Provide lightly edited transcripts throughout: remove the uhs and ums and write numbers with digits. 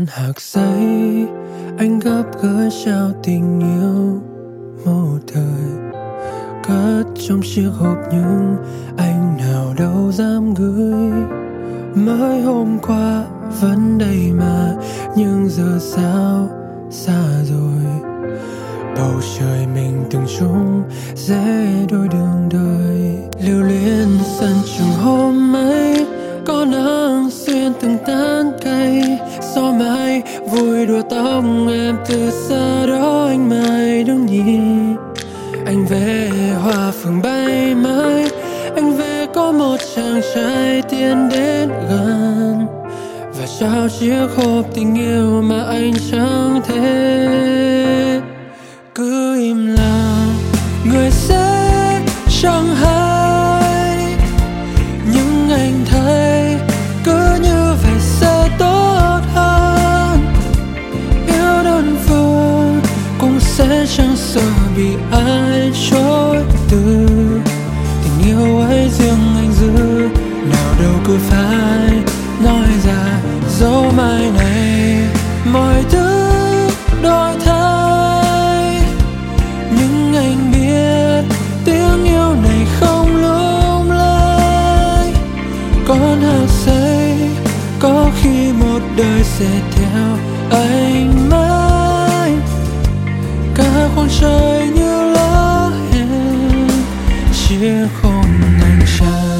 hạc giấy anh gấp gửi trao tình yêu một thời, cất trong chiếc hộp nhưng anh nào đâu dám gửi. Mới hôm qua vẫn đây mà, nhưng giờ sao xa rồi. Bầu trời mình từng chung dễ đôi đường đời, lưu luyến sân trường hôm ấy có nắng xuyên từng tán cây. Gió mai vui đùa tóc em từ xa đó, anh mãi đứng nhìn. Anh về hoa phường bay mãi, anh về có một chàng trai tiến đến gần và trao chiếc hộp tình yêu mà anh chẳng thể. Cứ im lặng người sẽ chẳng hay, nhưng anh thấy cứ như vậy sẽ tốt hơn. Yêu đơn phương cũng sẽ chẳng sợ bị ai chối từ. Tình yêu ấy riêng anh giữ, nào đâu cứ phải nói ra. Dẫu mai này mọi thứ đổi thay, nhưng anh biết tiếng yêu này không lung lay. Con hạt giấy có khi một đời sẽ theo anh mãi. Cả khoảng trời như lá hẹn, chiếc hôn anh trao.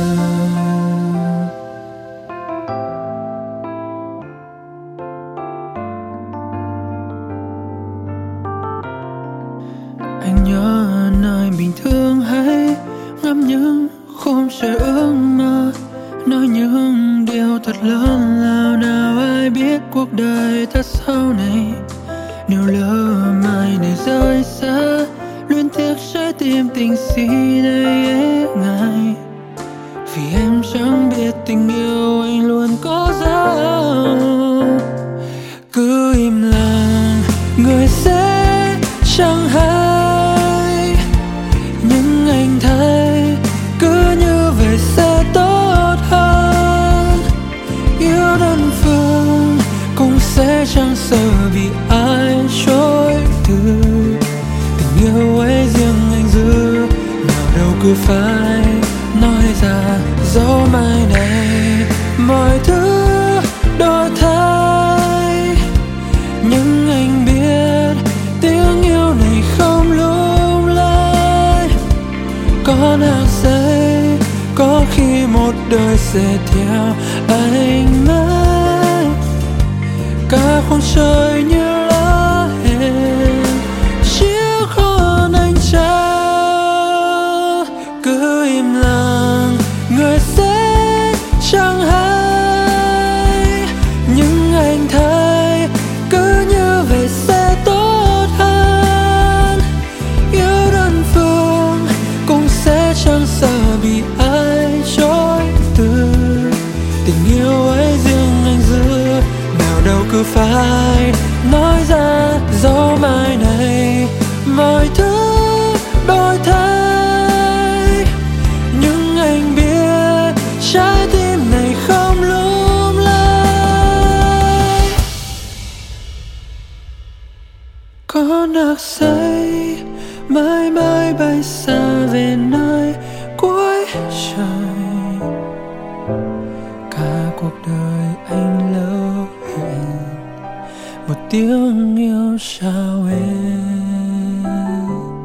Anh nhớ nơi mình thương hay ngắm những khóm trời ước mơ, nói những điều thật lớn lao. Nào ai biết cuộc đời thật sau này, nếu lỡ mai này rời xa, luyến tiếc trái tim tình si đây ế ngại. Vì em chẳng biết tình yêu anh luôn có giá. Cứ im lặng người sẽ chẳng hay, nhưng anh thấy cứ như vậy sẽ tốt hơn. Yêu đơn phương cũng sẽ chẳng sợ bị ai chối từ. Tình yêu ấy riêng anh giữ, nào đâu cứ phải nói ra. Dẫu mai này mọi thứ đổi thay, nhưng anh biết tiếng yêu này không lung lay. Con hạt giấy có khi một đời sẽ theo anh mãi. Cả khoảng trời như lá hẹn, chiếc hôn anh trao. Cứ im lặng người sẽ chẳng hay, nhưng anh thấy cứ như vậy sẽ tốt hơn. Yêu đơn phương cũng sẽ chẳng sợ bị ai chối từ. Tình yêu ấy riêng anh giữ, nào đâu cứ phải nói ra. Dẫu mai này mọi thứ đổi thay, nhưng anh biết trái tim này không lung lay. Con hạt giấy mãi mãi bay xa về nơi cuối trời. Cả cuộc đời anh lỡ hẹn một tiếng yêu trao em.